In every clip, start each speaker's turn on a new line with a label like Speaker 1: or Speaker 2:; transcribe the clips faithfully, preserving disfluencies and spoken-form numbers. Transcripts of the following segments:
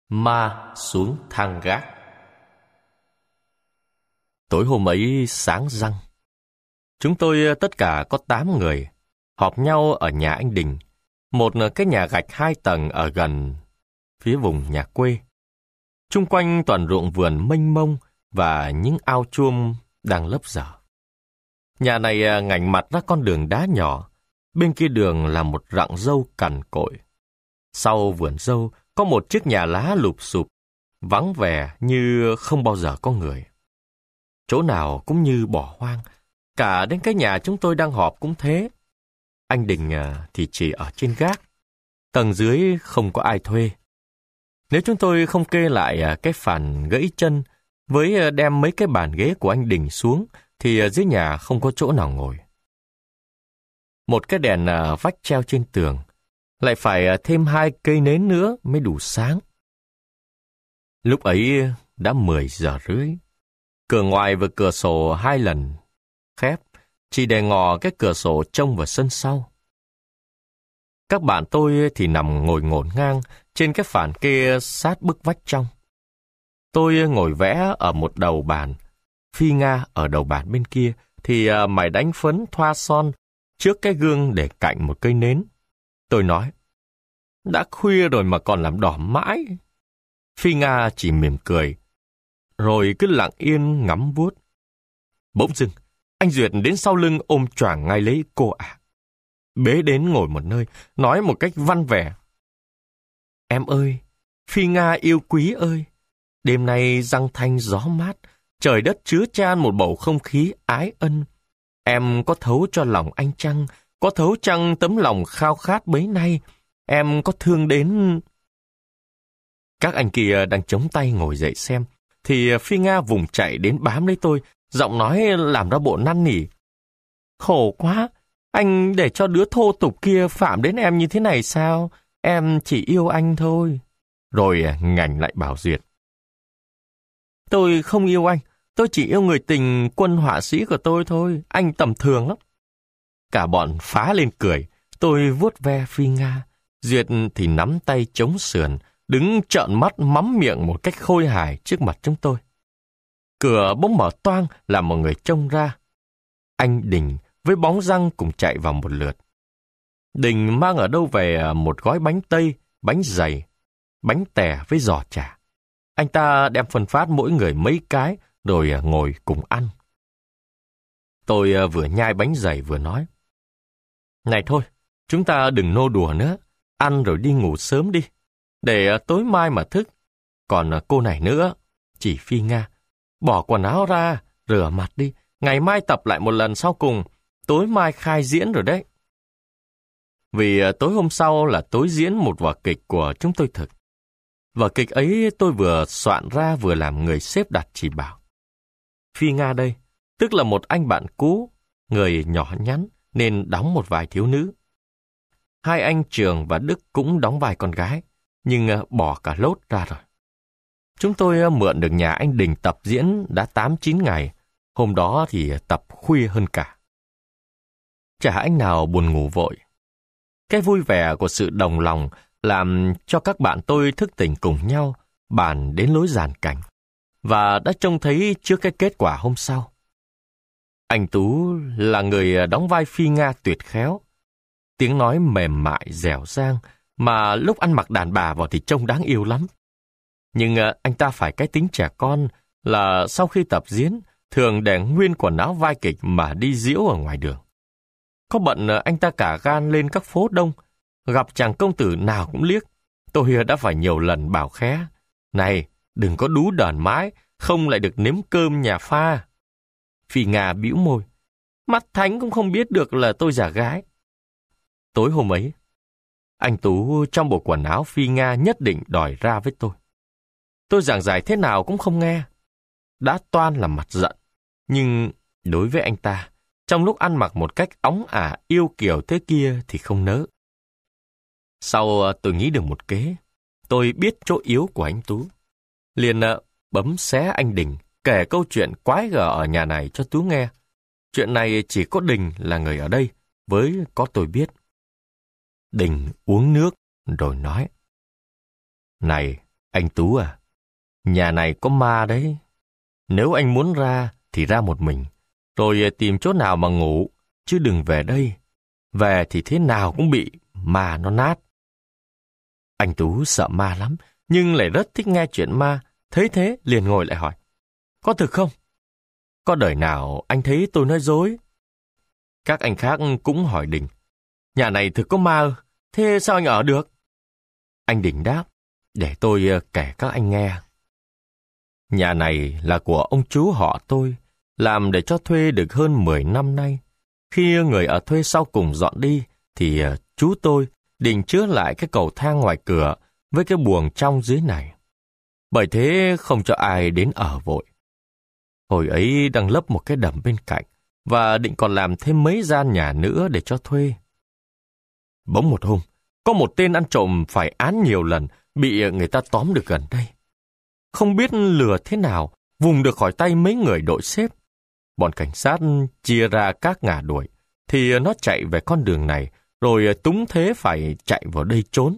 Speaker 1: Ma xuống thang gác. Tối hôm ấy sáng răng, chúng tôi tất cả có tám người, họp nhau ở nhà anh Đình, một cái nhà gạch hai tầng ở gần phía vùng nhà quê. Chung quanh toàn ruộng vườn mênh mông và những ao chuông đang lấp dở. Nhà này ngảnh mặt ra con đường đá nhỏ, bên kia đường là một rặng dâu cằn cỗi. Sau vườn dâu có một chiếc nhà lá lụp xụp, vắng vẻ như không bao giờ có người. Chỗ nào cũng như bỏ hoang, cả đến cái nhà chúng tôi đang họp cũng thế. Anh Đình thì chỉ ở trên gác, tầng dưới không có ai thuê. Nếu chúng tôi không kê lại cái phản gãy chân với đem mấy cái bàn ghế của anh Đình xuống, thì dưới nhà không có chỗ nào ngồi. Một cái đèn vách treo trên tường, lại phải thêm hai cây nến nữa mới đủ sáng. Lúc ấy đã mười giờ rưỡi. Cửa ngoài và cửa sổ hai lần khép, chỉ để ngò cái cửa sổ trông vào sân sau. Các bạn tôi thì nằm ngồi ngổn ngang trên cái phản kê sát bức vách trong. Tôi ngồi vẽ ở một đầu bàn, Phi Nga ở đầu bàn bên kia thì mày đánh phấn thoa son trước cái gương để cạnh một cây nến. Tôi nói, đã khuya rồi mà còn làm đỏ mãi. Phi Nga chỉ mỉm cười, rồi cứ lặng yên ngắm vuốt. Bỗng dưng, anh Duyệt đến sau lưng ôm choàng ngay lấy cô ả. Bế đến ngồi một nơi, nói một cách văn vẻ. Em ơi, Phi Nga yêu quý ơi, đêm nay răng thanh gió mát, trời đất chứa chan một bầu không khí ái ân. Em có thấu cho lòng anh chăng, có thấu chăng tấm lòng khao khát bấy nay, em có thương đến... Các anh kia đang chống tay ngồi dậy xem, thì Phi Nga vùng chạy đến bám lấy tôi, giọng nói làm ra bộ năn nỉ. Khổ quá, anh để cho đứa thô tục kia phạm đến em như thế này sao? Em chỉ yêu anh thôi. Rồi ngảnh lại bảo Duyệt. Tôi không yêu anh, tôi chỉ yêu người tình quân họa sĩ của tôi thôi, anh tầm thường lắm. Cả bọn phá lên cười, tôi vuốt ve Phi Nga. Duyệt thì nắm tay chống sườn, đứng trợn mắt mắm miệng một cách khôi hài trước mặt chúng tôi. Cửa bỗng mở toang làm mọi người trông ra. Anh Đình với bóng răng cùng chạy vào một lượt. Đình mang ở đâu về một gói bánh tây, bánh dày, bánh tẻ với giò chả. Anh ta đem phân phát mỗi người mấy cái rồi ngồi cùng ăn. Tôi vừa nhai bánh dày vừa nói. Này thôi, chúng ta đừng nô đùa nữa, ăn rồi đi ngủ sớm đi, để tối mai mà thức. Còn cô này nữa, chỉ Phi Nga, bỏ quần áo ra, rửa mặt đi, ngày mai tập lại một lần sau cùng, tối mai khai diễn rồi đấy. Vì tối hôm sau là tối diễn một vở kịch của chúng tôi thực. Vở kịch ấy tôi vừa soạn ra vừa làm người xếp đặt chỉ bảo. Phi Nga đây, tức là một anh bạn cũ, người nhỏ nhắn nên đóng một vai thiếu nữ. Hai anh Trường và Đức cũng đóng vai con gái, nhưng bỏ cả lốt ra rồi. Chúng tôi mượn được nhà anh Đình tập diễn đã tám chín ngày, hôm đó thì tập khuya hơn cả. Chả anh nào buồn ngủ vội. Cái vui vẻ của sự đồng lòng làm cho các bạn tôi thức tỉnh cùng nhau, bàn đến lối dàn cảnh, và đã trông thấy trước cái kết quả hôm sau. Anh Tú là người đóng vai Phi Nga tuyệt khéo, tiếng nói mềm mại, dẻo dang, mà lúc ăn mặc đàn bà vào thì trông đáng yêu lắm. Nhưng anh ta phải cái tính trẻ con là sau khi tập diễn, thường để nguyên quần áo vai kịch mà đi diễu ở ngoài đường. Có bận anh ta cả gan lên các phố đông, gặp chàng công tử nào cũng liếc. Tôi đã phải nhiều lần bảo khé, này, đừng có đú đờn mãi, không lại được nếm cơm nhà pha. Phi Nga bĩu môi, mắt thánh cũng không biết được là tôi giả gái. Tối hôm ấy, anh Tú trong bộ quần áo Phi Nga nhất định đòi ra với tôi. Tôi giảng giải thế nào cũng không nghe. Đã toan là mặt giận, nhưng đối với anh ta, trong lúc ăn mặc một cách óng ả yêu kiều thế kia thì không nỡ. Sau tôi nghĩ được một kế, tôi biết chỗ yếu của anh Tú. Liền bấm xé anh Đình, kể câu chuyện quái gở ở nhà này cho Tú nghe. Chuyện này chỉ có Đình là người ở đây, với có tôi biết. Đình uống nước rồi nói. Này, Anh Tú à, nhà này có ma đấy. Nếu anh muốn ra thì ra một mình, rồi tìm chỗ nào mà ngủ, chứ đừng về đây. Về thì thế nào cũng bị ma nó nát. Anh Tú sợ ma lắm, nhưng lại rất thích nghe chuyện ma. Thấy thế liền ngồi lại hỏi, có thực không? Có đời nào anh thấy tôi nói dối? Các anh khác cũng hỏi Đình, nhà này thực có ma ư? Thế sao anh ở được? Anh Đình đáp, để tôi kể các anh nghe. Nhà này là của ông chú họ tôi, làm để cho thuê được hơn mười năm nay. Khi người ở thuê sau cùng dọn đi, thì chú tôi định chữa lại cái cầu thang ngoài cửa với cái buồng trong dưới này. Bởi thế không cho ai đến ở vội. Hồi ấy đang lấp một cái đầm bên cạnh, và định còn làm thêm mấy gian nhà nữa để cho thuê. Bỗng một hôm, có một tên ăn trộm phải án nhiều lần, bị người ta tóm được gần đây. Không biết lừa thế nào, vùng được khỏi tay mấy người đội xếp. Bọn cảnh sát chia ra các ngả đuổi, thì nó chạy về con đường này, rồi túng thế phải chạy vào đây trốn.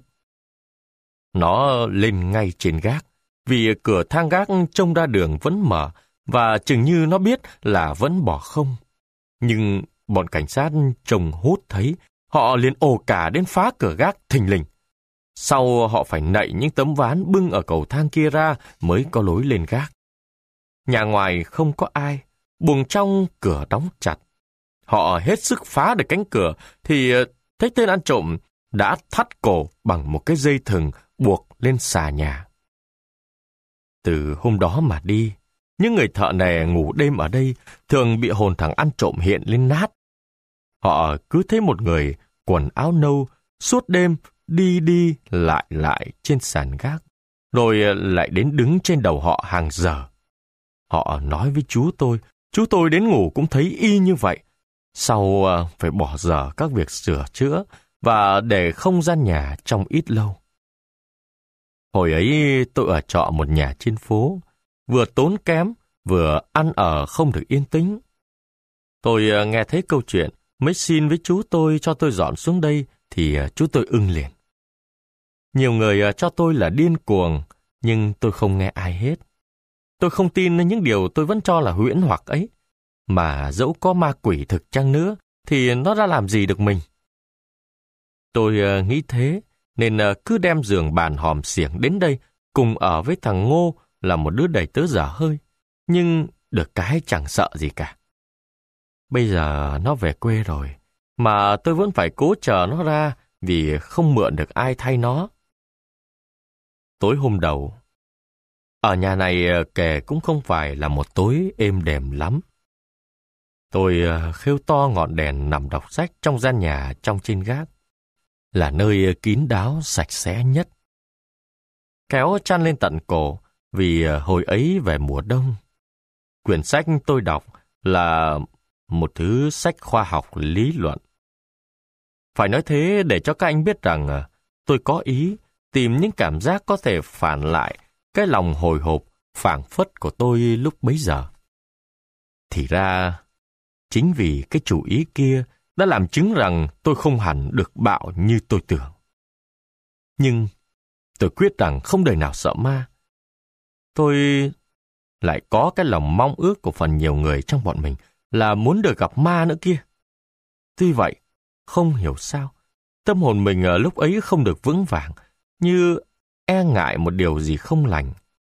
Speaker 1: Nó lên ngay trên gác, vì cửa thang gác trông ra đường vẫn mở, và chừng như nó biết là vẫn bỏ không. Nhưng bọn cảnh sát trông hút thấy, họ liền ồ cả đến phá cửa gác thình lình. Sau họ phải nạy những tấm ván bưng ở cầu thang kia ra mới có lối lên gác. Nhà ngoài không có ai, buồng trong cửa đóng chặt. Họ hết sức phá được cánh cửa thì thấy tên ăn trộm đã thắt cổ bằng một cái dây thừng buộc lên xà nhà. Từ hôm đó mà đi, những người thợ nè ngủ đêm ở đây thường bị hồn thằng ăn trộm hiện lên nát. Họ cứ thấy một người quần áo nâu suốt đêm đi đi lại lại trên sàn gác, rồi lại đến đứng trên đầu họ hàng giờ. Họ nói với chú tôi, chú tôi đến ngủ cũng thấy y như vậy. Sau phải bỏ dở các việc sửa chữa và để không gian nhà trong ít lâu. Hồi ấy tôi ở trọ một nhà trên phố, vừa tốn kém, vừa ăn ở không được yên tĩnh. Tôi nghe thấy câu chuyện, mới xin với chú tôi cho tôi dọn xuống đây, thì chú tôi ưng liền. Nhiều người cho tôi là điên cuồng, nhưng tôi không nghe ai hết. Tôi không tin những điều tôi vẫn cho là huyễn hoặc ấy, mà dẫu có ma quỷ thực chăng nữa, thì nó đã làm gì được mình. Tôi nghĩ thế, nên cứ đem giường bàn hòm xiểng đến đây, cùng ở với thằng Ngô là một đứa đầy tớ dở hơi, nhưng được cái chẳng sợ gì cả. Bây giờ nó về quê rồi, mà tôi vẫn phải cố chờ nó ra vì không mượn được ai thay nó. Tối hôm đầu, ở nhà này kể cũng không phải là một tối êm đềm lắm. Tôi khêu to ngọn đèn nằm đọc sách trong gian nhà trong trên gác, là nơi kín đáo sạch sẽ nhất. Kéo chăn lên tận cổ vì hồi ấy về mùa đông. Quyển sách tôi đọc là một thứ sách khoa học lý luận. Phải nói thế để cho các anh biết rằng tôi có ý tìm những cảm giác có thể phản lại cái lòng hồi hộp phảng phất của tôi lúc bấy giờ. Thì ra, chính vì cái chủ ý kia đã làm chứng rằng tôi không hẳn được bạo như tôi tưởng. Nhưng tôi quyết rằng không đời nào sợ ma. Tôi lại có cái lòng mong ước của phần nhiều người trong bọn mình là muốn được gặp ma nữa kia. Tuy vậy, không hiểu sao, tâm hồn mình ở lúc ấy không được vững vàng, như e ngại một điều gì không lành.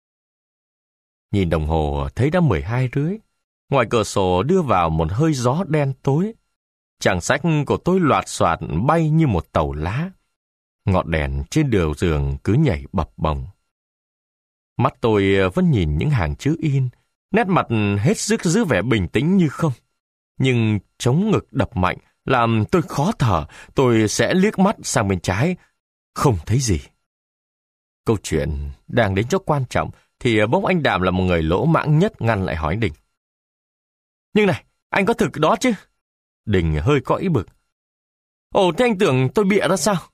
Speaker 1: Nhìn đồng hồ thấy đã mười hai rưỡi, ngoài cửa sổ đưa vào một hơi gió đen tối. Trang sách của tôi loạt soạt bay như một tàu lá. Ngọn đèn trên đầu giường cứ nhảy bập bồng. Mắt tôi vẫn nhìn những hàng chữ in, nét mặt hết sức giữ vẻ bình tĩnh như không. Nhưng trống ngực đập mạnh làm tôi khó thở, tôi sẽ liếc mắt sang bên trái, không thấy gì. Câu chuyện đang đến chỗ quan trọng thì bỗng anh Đạm là một người lỗ mãng nhất ngăn lại hỏi Đình. Nhưng này, anh có thực đó chứ? Đình hơi có ý bực. Ồ, thế anh tưởng tôi bịa ra sao?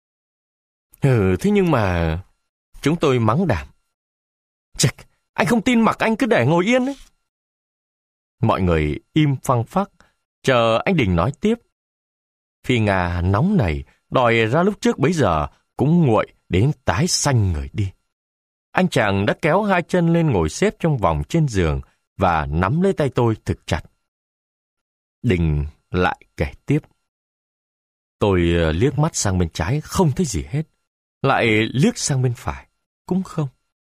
Speaker 1: Ừ, thế nhưng mà... Chúng tôi mắng Đạm. Chạch, anh không tin mặc anh cứ để ngồi yên ấy. Mọi người im phăng phắc, chờ anh Đình nói tiếp. Phi Nga nóng nảy, đòi ra lúc trước bấy giờ cũng nguội đến tái xanh người đi. anh chàng đã kéo hai chân lên ngồi xếp trong vòng trên giường và nắm lấy tay tôi thực chặt. Đình lại kể tiếp. Tôi liếc mắt sang bên trái, không thấy gì hết. Lại liếc sang bên phải, cũng không.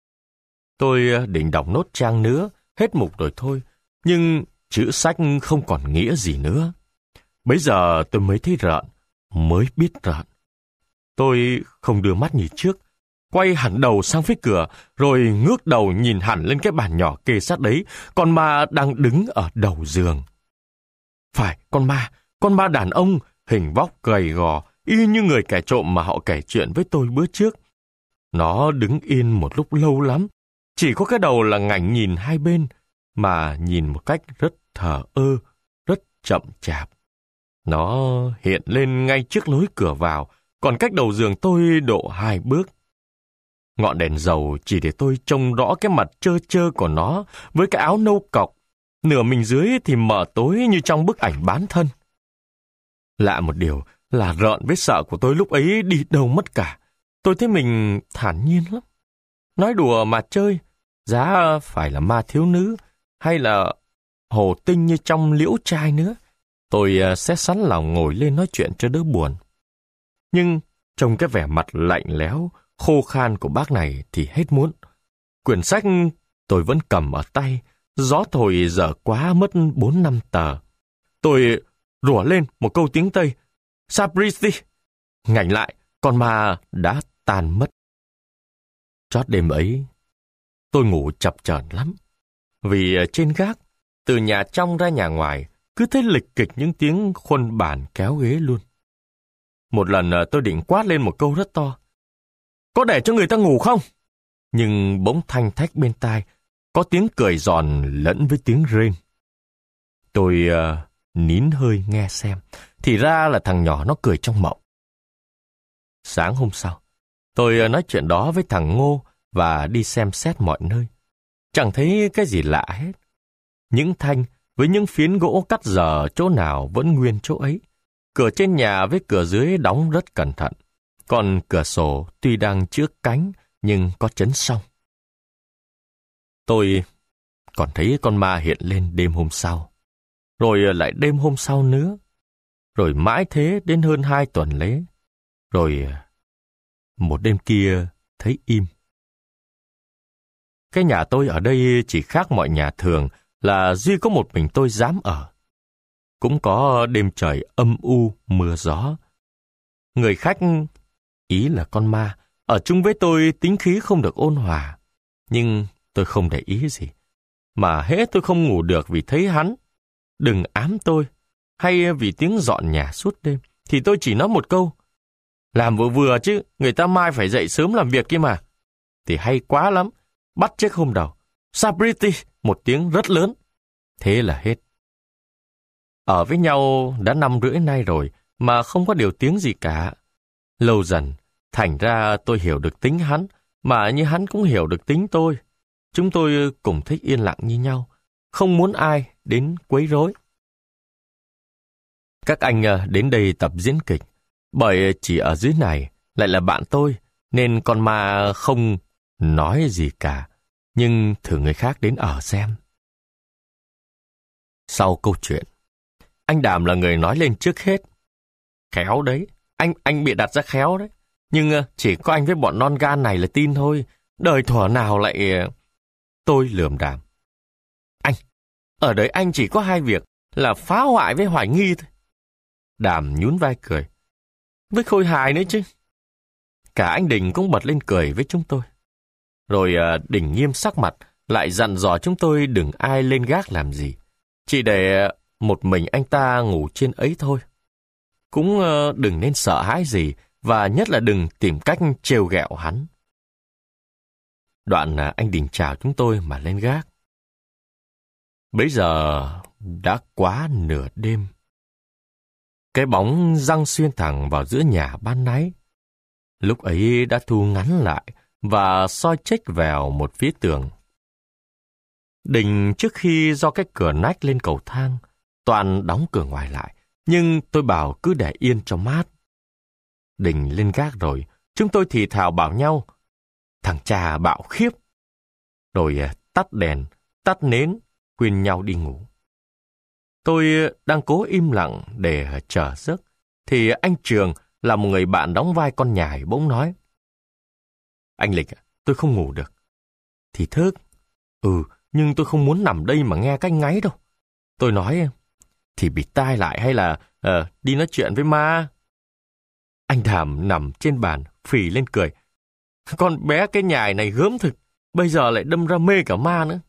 Speaker 1: Tôi định đọc nốt trang nữa, hết mục rồi thôi, nhưng chữ sách không còn nghĩa gì nữa. Bấy giờ tôi mới thấy rợn, mới biết rợn. Tôi không đưa mắt như trước, quay hẳn đầu sang phía cửa, rồi ngước đầu nhìn hẳn lên cái bàn nhỏ kê sát đấy, con ma đang đứng ở đầu giường. Phải, con ma, con ma đàn ông, hình vóc gầy gò, y như người kẻ trộm mà họ kể chuyện với tôi bữa trước. Nó đứng yên một lúc lâu lắm, chỉ có cái đầu là ngảnh nhìn hai bên, mà nhìn một cách rất thờ ơ, rất chậm chạp. Nó hiện lên ngay trước lối cửa vào, còn cách đầu giường tôi độ hai bước. Ngọn đèn dầu chỉ để tôi trông rõ cái mặt trơ trơ của nó với cái áo nâu cọc, nửa mình dưới thì mờ tối như trong bức ảnh bán thân. Lạ một điều là rợn với sợ của tôi lúc ấy đi đâu mất cả. Tôi thấy mình thản nhiên lắm. Nói đùa mà chơi, giá phải là ma thiếu nữ hay là hồ tinh như trong liễu trai nữa. Tôi sẽ sẵn lòng ngồi lên nói chuyện cho đỡ buồn. Nhưng trong cái vẻ mặt lạnh lẽo, khô khan của bác này thì hết muốn. Quyển sách tôi vẫn cầm ở tay, gió thổi dở quá mất bốn năm tờ. Tôi rủa lên một câu tiếng Tây, Sabristi. Ngảnh lại, con ma đã tan mất. Chót đêm ấy, tôi ngủ chập chờn lắm. Vì trên gác, từ nhà trong ra nhà ngoài, cứ thấy lịch kịch những tiếng khuôn bàn kéo ghế luôn. Một lần tôi định quát lên một câu rất to. Có để cho người ta ngủ không? Nhưng bỗng thanh thách bên tai, có tiếng cười giòn lẫn với tiếng rên. Tôi uh, nín hơi nghe xem, thì ra là thằng nhỏ nó cười trong mộng. Sáng hôm sau, tôi uh, nói chuyện đó với thằng Ngô và đi xem xét mọi nơi. Chẳng thấy cái gì lạ hết. Những thanh với những phiến gỗ cắt dở chỗ nào vẫn nguyên chỗ ấy. Cửa trên nhà với cửa dưới đóng rất cẩn thận. Còn cửa sổ tuy đang trước cánh nhưng có chấn song. Tôi còn thấy con ma hiện lên đêm hôm sau. Rồi lại đêm hôm sau nữa. Rồi mãi thế đến hơn hai tuần lễ. Rồi một đêm kia thấy im. Cái nhà tôi ở đây chỉ khác mọi nhà thường là duy có một mình tôi dám ở. Cũng có đêm trời âm u, mưa gió. Người khách, ý là con ma, ở chung với tôi tính khí không được ôn hòa. Nhưng tôi không để ý gì. Mà hễ tôi không ngủ được vì thấy hắn, đừng ám tôi, hay vì tiếng dọn nhà suốt đêm, thì tôi chỉ nói một câu. Làm vừa vừa chứ, người ta mai phải dậy sớm làm việc kia mà. Thì hay quá lắm, bắt chiếc hôm đầu. Sabriti, một tiếng rất lớn. Thế là hết. Ở với nhau đã năm rưỡi nay rồi mà không có điều tiếng gì cả. Lâu dần, thành ra tôi hiểu được tính hắn, mà như hắn cũng hiểu được tính tôi. Chúng tôi cùng thích yên lặng như nhau, không muốn ai đến quấy rối. Các anh đến đây tập diễn kịch, bởi chỉ ở dưới này lại là bạn tôi, nên con ma không nói gì cả, nhưng thử người khác đến ở xem. Sau câu chuyện, anh Đàm là người nói lên trước hết. Khéo đấy, anh anh bị đặt ra khéo đấy. Nhưng chỉ có anh với bọn non gan này là tin thôi. Đời thuở nào lại... Tôi lườm Đàm. Anh, ở đấy anh chỉ có hai việc là phá hoại với hoài nghi thôi. Đàm nhún vai cười. Với khôi hài nữa chứ. Cả anh Đình cũng bật lên cười với chúng tôi. Rồi Đình nghiêm sắc mặt, lại dặn dò chúng tôi đừng ai lên gác làm gì. Chỉ để một mình anh ta ngủ trên ấy thôi. Cũng đừng nên sợ hãi gì, và nhất là đừng tìm cách trêu ghẹo hắn. Đoạn anh Đình chào chúng tôi mà lên gác. Bấy giờ đã quá nửa đêm. Cái bóng giăng xuyên thẳng vào giữa nhà ban nãy. Lúc ấy đã thu ngắn lại và soi chếch vào một phía tường. Đình trước khi do cái cửa nách lên cầu thang, toàn đóng cửa ngoài lại, nhưng tôi bảo cứ để yên cho mát. Đình lên gác rồi, chúng tôi thì thào bảo nhau. Thằng cha bạo khiếp. Rồi tắt đèn, tắt nến, khuyên nhau đi ngủ. Tôi đang cố im lặng để chờ giấc, thì anh Trường là một người bạn đóng vai con nhài bỗng nói: Anh Lịch, tôi không ngủ được. Thì thức. Ừ, nhưng tôi không muốn nằm đây mà nghe cái ngáy đâu. Tôi nói: Thì bịt tai lại hay là uh, đi nói chuyện với ma. Anh Đàm nằm trên bàn, phì lên cười: Con bé cái nhài này gớm thực, bây giờ lại đâm ra mê cả ma nữa.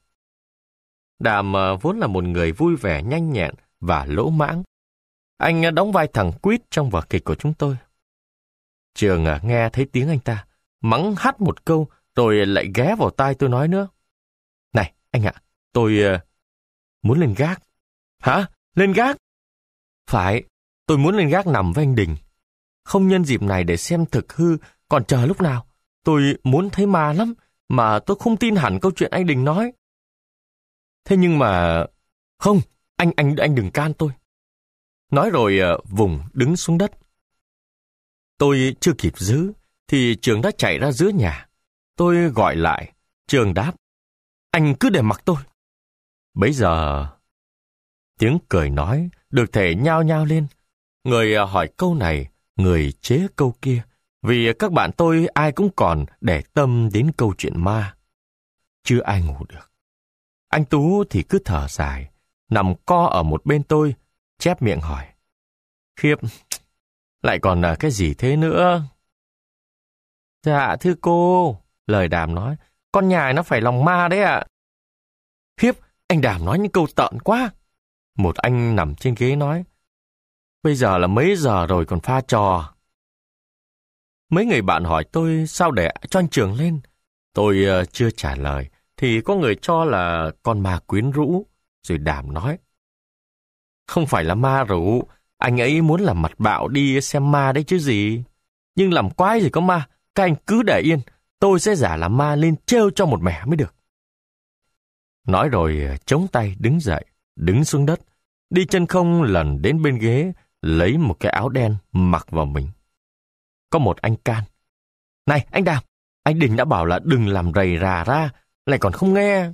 Speaker 1: Đàm uh, vốn là một người vui vẻ, nhanh nhẹn và lỗ mãng. Anh uh, đóng vai thằng Quýt trong vở kịch của chúng tôi. Trường uh, nghe thấy tiếng anh ta, mắng hắt một câu, rồi lại ghé vào tai tôi nói nữa: Này, anh ạ, tôi uh, muốn lên gác. Hả? Lên gác? Phải, tôi muốn lên gác nằm với anh Đình. Không nhân dịp này để xem thực hư, còn chờ lúc nào. Tôi muốn thấy ma lắm, mà tôi không tin hẳn câu chuyện anh Đình nói. Thế nhưng mà... Không, anh anh anh đừng can tôi. Nói rồi uh, vùng đứng xuống đất. Tôi chưa kịp giữ, thì Trường đã chạy ra giữa nhà. Tôi gọi lại, Trường đáp: Anh cứ để mặc tôi. Bấy giờ... Tiếng cười nói được thể nhao nhao lên. Người hỏi câu này, người chế câu kia, vì các bạn tôi ai cũng còn để tâm đến câu chuyện ma. Chưa ai ngủ được. Anh Tú thì cứ thở dài, nằm co ở một bên tôi, chép miệng hỏi: Khiếp, lại còn là cái gì thế nữa? Dạ thưa cô, lời Đàm nói, con nhài nó phải lòng ma đấy ạ. Khiếp, anh Đàm nói những câu tợn quá. Một anh nằm trên ghế nói: Bây giờ là mấy giờ rồi còn pha trò. Mấy người bạn hỏi tôi sao để cho anh Trường lên. Tôi uh, chưa trả lời, thì có người cho là con ma quyến rũ. Rồi Đàm nói: Không phải là ma rủ, anh ấy muốn làm mặt bạo đi xem ma đấy chứ gì. Nhưng làm quái gì có ma, các anh cứ để yên, tôi sẽ giả làm ma lên trêu cho một mẻ mới được. Nói rồi chống tay đứng dậy, đứng xuống đất, đi chân không lần đến bên ghế, lấy một cái áo đen mặc vào mình. Có một anh can: Này anh Đàm, anh Đình đã bảo là đừng làm rầy rà ra, lại còn không nghe.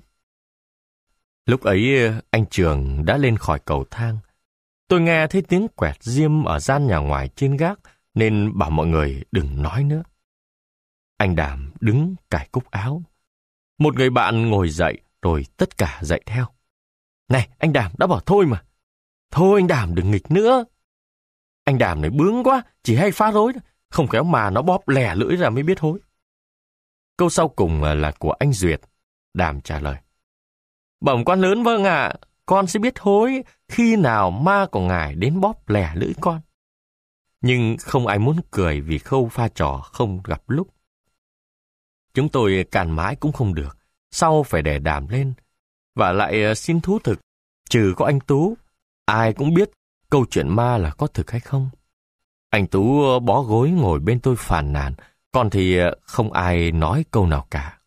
Speaker 1: Lúc ấy anh Trường đã lên khỏi cầu thang. Tôi nghe thấy tiếng quẹt diêm ở gian nhà ngoài trên gác, nên bảo mọi người đừng nói nữa. Anh Đàm đứng cài cúc áo. Một người bạn ngồi dậy, rồi tất cả dậy theo. Này, anh Đàm đã bảo thôi mà. Thôi anh Đàm đừng nghịch nữa. Anh Đàm này bướng quá, chỉ hay phá rối, không khéo mà nó bóp lè lưỡi ra mới biết hối. Câu sau cùng là của anh Duyệt. Đàm trả lời: Bẩm quan lớn vâng ạ, con sẽ biết hối khi nào ma của ngài đến bóp lè lưỡi con. Nhưng không ai muốn cười vì khâu pha trò không gặp lúc. Chúng tôi càn mãi cũng không được, sau phải để Đàm lên. Và lại xin thú thực, trừ có anh Tú, ai cũng biết câu chuyện ma là có thực hay không. Anh Tú bó gối ngồi bên tôi phàn nàn, còn thì không ai nói câu nào cả.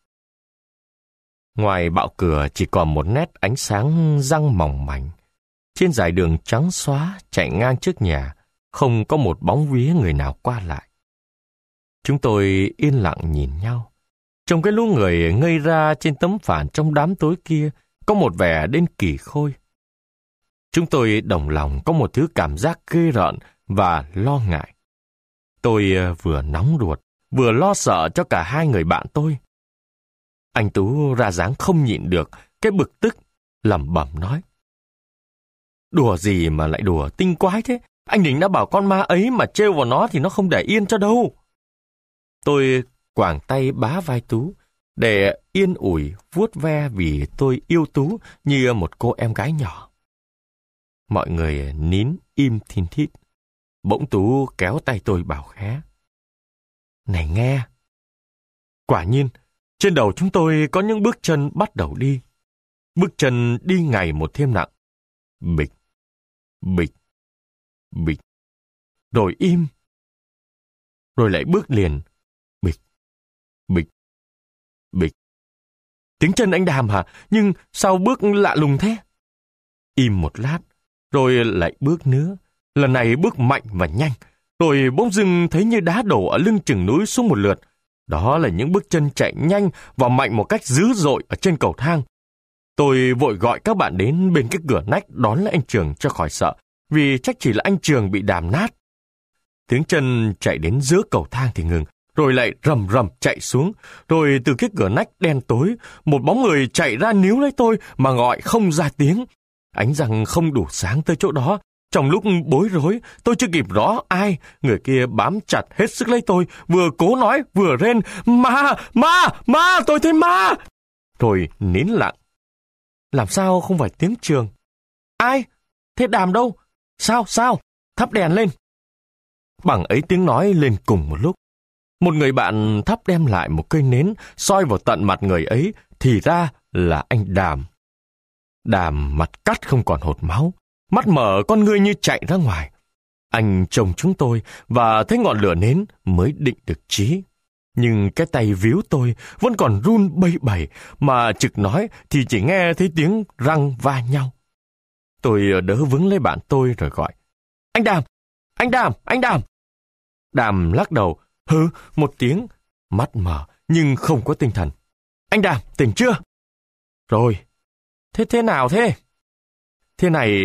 Speaker 1: Ngoài bạo cửa chỉ còn một nét ánh sáng răng mỏng manh. Trên dải đường trắng xóa chạy ngang trước nhà, không có một bóng vía người nào qua lại. Chúng tôi yên lặng nhìn nhau. Trong cái lũ người ngây ra trên tấm phản trong đám tối kia, có một vẻ đến kỳ khôi. Chúng tôi đồng lòng có một thứ cảm giác ghê rợn và lo ngại. Tôi vừa nóng ruột, vừa lo sợ cho cả hai người bạn tôi. Anh Tú ra dáng không nhịn được cái bực tức, lẩm bẩm nói: Đùa gì mà lại đùa tinh quái thế? Anh Đình đã bảo con ma ấy mà trêu vào nó thì nó không để yên cho đâu. Tôi quàng tay bá vai Tú để yên ủi vuốt ve vì tôi yêu Tú như một cô em gái nhỏ. Mọi người nín im thin thít. Bỗng Tú kéo tay tôi bảo khẽ: Này nghe! Quả nhiên, trên đầu chúng tôi có những bước chân bắt đầu đi. Bước chân đi ngày một thêm nặng. Bịch, bịch, bịch. Rồi im. Rồi lại bước liền. Bịch, bịch, bịch. Tiếng chân anh Đàm hả? Nhưng sao bước lạ lùng thế? Im một lát, rồi lại bước nữa. Lần này bước mạnh và nhanh. Rồi bỗng dưng thấy như đá đổ ở lưng chừng núi xuống một lượt. Đó là những bước chân chạy nhanh và mạnh một cách dữ dội ở trên cầu thang. Tôi vội gọi các bạn đến bên cái cửa nách đón lấy anh Trường cho khỏi sợ, vì chắc chỉ là anh Trường bị đàm nát. Tiếng chân chạy đến giữa cầu thang thì ngừng, rồi lại rầm rầm chạy xuống. Rồi từ cái cửa nách đen tối, một bóng người chạy ra níu lấy tôi mà gọi không ra tiếng. Ánh răng không đủ sáng tới chỗ đó. Trong lúc bối rối, tôi chưa kịp rõ ai, người kia bám chặt hết sức lấy tôi, vừa cố nói vừa rên: Ma, ma, ma, tôi thấy ma. Rồi nín lặng. Làm sao không phải tiếng Trường? Ai? Thế Đàm đâu? Sao, sao? Thắp đèn lên. Bằng ấy tiếng nói lên cùng một lúc. Một người bạn thắp đem lại một cây nến, soi vào tận mặt người ấy, thì ra là anh Đàm. Đàm mặt cắt không còn hột máu, mắt mở con ngươi như chạy ra ngoài. Anh trông chúng tôi và thấy ngọn lửa nến mới định được trí. Nhưng cái tay víu tôi vẫn còn run bẩy bẩy, mà trực nói thì chỉ nghe thấy tiếng răng va nhau. Tôi đỡ vướng lấy bạn tôi rồi gọi: Anh Đàm! Anh Đàm! Anh Đàm! Đàm lắc đầu, hừ một tiếng, mắt mở nhưng không có tinh thần. Anh Đàm, tỉnh chưa? Rồi. Thế thế nào thế? Thế này...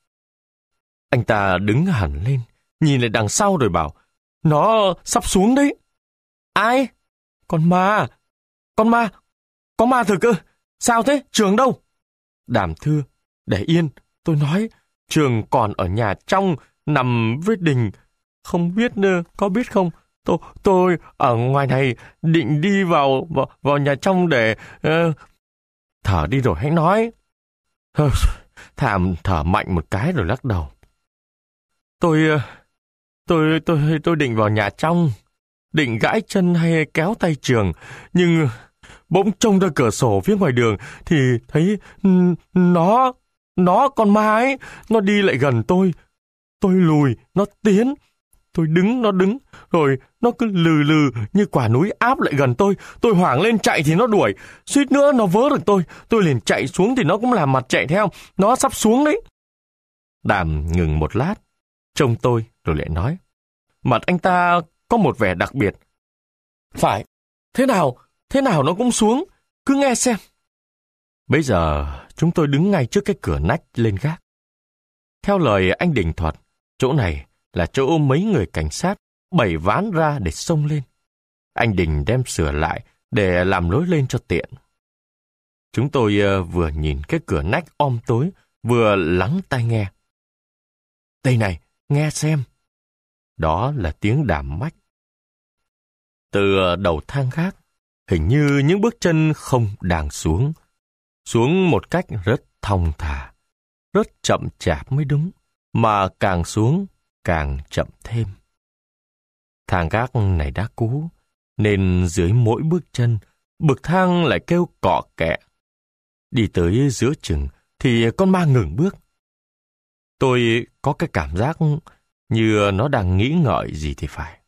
Speaker 1: Anh ta đứng hẳn lên, nhìn lại đằng sau rồi bảo: Nó sắp xuống đấy. Ai? Con ma. Con ma. Có ma thực ư? Sao thế? Trường đâu? Đàm thưa: Để yên, tôi nói. Trường còn ở nhà trong, nằm với Đình. Không biết có biết không? Tôi, tôi ở ngoài này định đi vào, vào, vào nhà trong để... Uh... Thở đi rồi hãy nói. Thàm thở mạnh một cái rồi lắc đầu. Tôi... Tôi... Tôi... Tôi định vào nhà trong, định gãi chân hay kéo tay Trường, nhưng bỗng trông ra cửa sổ phía ngoài đường thì thấy nó... Nó, con ma ấy, nó đi lại gần tôi. Tôi lùi, nó tiến. Tôi đứng, nó đứng. Rồi nó cứ lừ lừ như quả núi áp lại gần tôi. Tôi hoảng lên chạy thì nó đuổi. Suýt nữa nó vớ được tôi. Tôi liền chạy xuống thì nó cũng làm mặt chạy theo. Nó sắp xuống đấy. Đàm ngừng một lát, trông tôi rồi lại nói. Mặt anh ta có một vẻ đặc biệt. Phải, thế nào, thế nào nó cũng xuống. Cứ nghe xem. Bây giờ chúng tôi đứng ngay trước cái cửa nách lên gác. Theo lời anh Đình thuật, chỗ này là chỗ mấy người cảnh sát bày ván ra để xông lên. Anh Đình đem sửa lại để làm lối lên cho tiện. Chúng tôi uh, vừa nhìn cái cửa nách om tối, vừa lắng tai nghe. Đây này, nghe xem. Đó là tiếng đàm mách. Từ đầu thang gác, hình như những bước chân không đang xuống. Xuống một cách rất thong thả, rất chậm chạp mới đúng, mà càng xuống càng chậm thêm. Thang gác này đã cũ, nên dưới mỗi bước chân, bậc thang lại kêu cọ kẹ. Đi tới giữa chừng thì con ma ngừng bước. Tôi có cái cảm giác như nó đang nghĩ ngợi gì thì phải.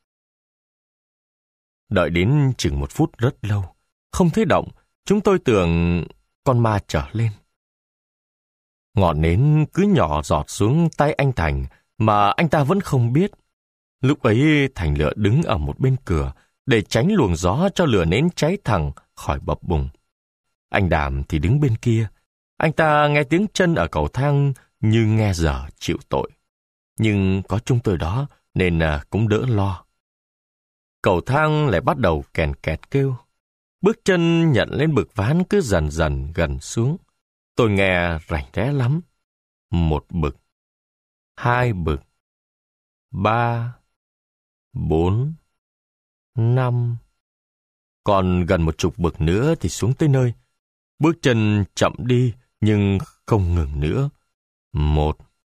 Speaker 1: Đợi đến chừng một phút rất lâu, không thấy động, chúng tôi tưởng con ma trở lên. Ngọn nến cứ nhỏ giọt xuống tay anh Thành mà anh ta vẫn không biết. Lúc ấy Thành lựa đứng ở một bên cửa để tránh luồng gió cho lửa nến cháy thẳng khỏi bập bùng. Anh Đàm thì đứng bên kia. Anh ta nghe tiếng chân ở cầu thang như nghe dở chịu tội. Nhưng có chúng tôi đó nên cũng đỡ lo. Cầu thang lại bắt đầu kèn kẹt kêu. Bước chân nhận lên bậc ván cứ dần dần gần xuống. Tôi nghe rành rẽ lắm. Một bậc, hai bậc, ba, bốn, năm. Còn gần một chục bậc nữa thì xuống tới nơi. Bước chân chậm đi nhưng không ngừng nữa. Một,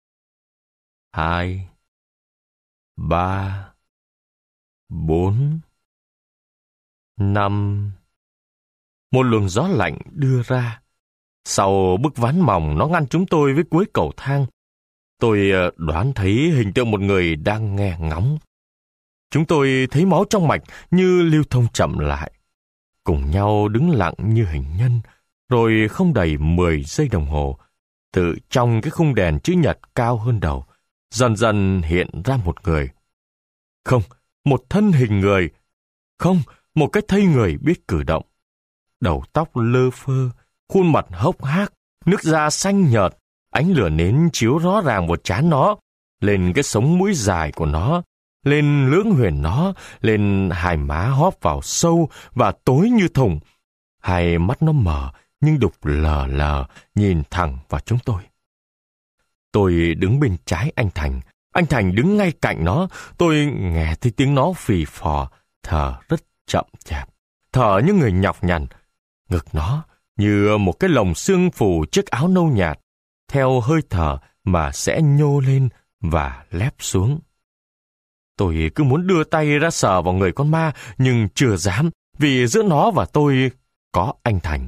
Speaker 1: hai, ba, bốn, năm. Một luồng gió lạnh đưa ra. Sau bức ván mỏng nó ngăn chúng tôi với cuối cầu thang. Tôi đoán thấy hình tượng một người đang nghe ngóng. Chúng tôi thấy máu trong mạch như lưu thông chậm lại. Cùng nhau đứng lặng như hình nhân. Rồi không đầy mười giây đồng hồ, tự trong cái khung đèn chữ nhật cao hơn đầu, dần dần hiện ra một người. Không, một thân hình người. Không, một cái thây người biết cử động. Đầu tóc lơ phơ, khuôn mặt hốc hác, nước da xanh nhợt, ánh lửa nến chiếu rõ ràng vào trán nó, lên cái sống mũi dài của nó, lên lưỡng huyền nó, lên hai má hóp vào sâu và tối như thùng. Hai mắt nó mờ nhưng đục lờ lờ nhìn thẳng vào chúng tôi. Tôi đứng bên trái anh Thành, anh Thành đứng ngay cạnh nó. Tôi nghe thấy tiếng nó phì phò, thở rất chậm chạp, thở như người nhọc nhằn. Ngực nó như một cái lồng xương phủ chiếc áo nâu nhạt, theo hơi thở mà sẽ nhô lên và lép xuống. Tôi cứ muốn đưa tay ra sờ vào người con ma, nhưng chưa dám, vì giữa nó và tôi có anh Thành.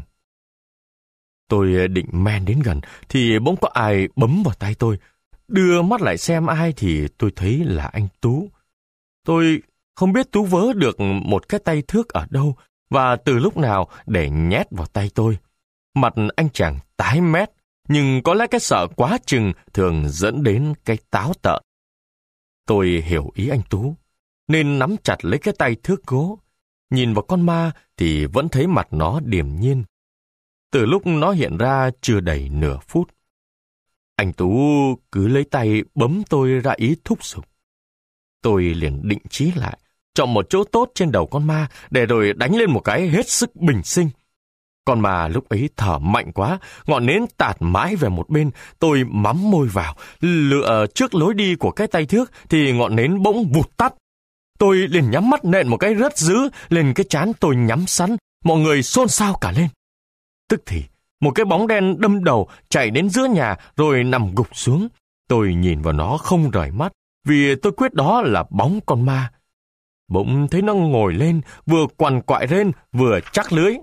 Speaker 1: Tôi định men đến gần, thì bỗng có ai bấm vào tay tôi. Đưa mắt lại xem ai thì tôi thấy là anh Tú. Tôi không biết Tú vớ được một cái tay thước ở đâu, và từ lúc nào để nhét vào tay tôi. Mặt anh chàng tái mét, nhưng có lẽ cái sợ quá chừng thường dẫn đến cái táo tợn. Tôi hiểu ý anh Tú, nên nắm chặt lấy cái tay thước gỗ. Nhìn vào con ma thì vẫn thấy mặt nó điềm nhiên. Từ lúc nó hiện ra chưa đầy nửa phút, anh Tú cứ lấy tay bấm tôi ra ý thúc giục. Tôi liền định chí lại, chọn một chỗ tốt trên đầu con ma để rồi đánh lên một cái hết sức bình sinh. Con ma lúc ấy thở mạnh quá, ngọn nến tạt mãi về một bên. Tôi mắm môi vào, lựa trước lối đi của cái tay thước thì ngọn nến bỗng vụt tắt. Tôi liền nhắm mắt nện một cái rất dữ lên cái trán tôi nhắm sẵn. Mọi người xôn xao cả lên. Tức thì một cái bóng đen đâm đầu chạy đến giữa nhà rồi nằm gục xuống. Tôi nhìn vào nó không rời mắt, vì tôi quyết đó là bóng con ma. Bỗng thấy nó ngồi lên, vừa quằn quại lên, vừa chắc lưỡi.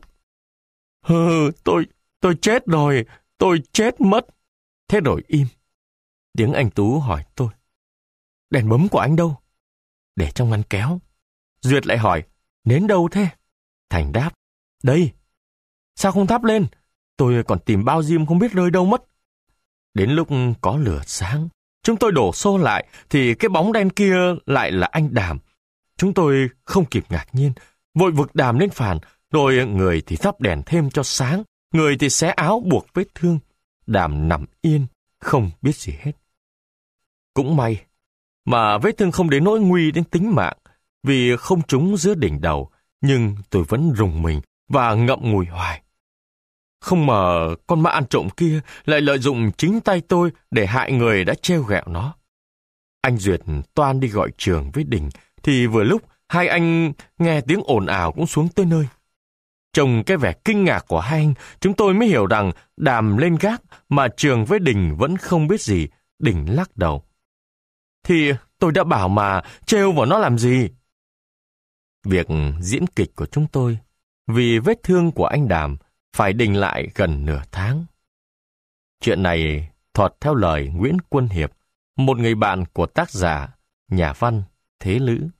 Speaker 1: Hừ, tôi, tôi chết rồi, tôi chết mất. Thế rồi im. Tiếng anh Tú hỏi tôi, đèn bấm của anh đâu? Để trong ngăn kéo. Duyệt lại hỏi, nến đâu thế? Thành đáp, đây. Sao không thắp lên? Tôi còn tìm bao diêm không biết rơi đâu mất. Đến lúc có lửa sáng, chúng tôi đổ xô lại, thì cái bóng đen kia lại là anh Đàm. Chúng tôi không kịp ngạc nhiên, vội vực Đàm lên phàn, rồi người thì thắp đèn thêm cho sáng, người thì xé áo buộc vết thương. Đàm nằm yên, không biết gì hết. Cũng may mà vết thương không đến nỗi nguy đến tính mạng, vì không trúng giữa đỉnh đầu, nhưng tôi vẫn rùng mình và ngậm ngùi hoài. Không ngờ con ma ăn trộm kia lại lợi dụng chính tay tôi để hại người đã trêu ghẹo nó. Anh Duyệt toan đi gọi Trường với Đình, thì vừa lúc hai anh nghe tiếng ồn ào cũng xuống tới nơi. Trông cái vẻ kinh ngạc của hai anh, chúng tôi mới hiểu rằng Đàm lên gác mà Trường với Đình vẫn không biết gì. Đình lắc đầu. Thì tôi đã bảo mà, trêu vào nó làm gì? Việc diễn kịch của chúng tôi, vì vết thương của anh Đàm, phải đình lại gần nửa tháng. Chuyện này thuật theo lời Nguyễn Quân Hiệp, một người bạn của tác giả, nhà văn Thế Lữ.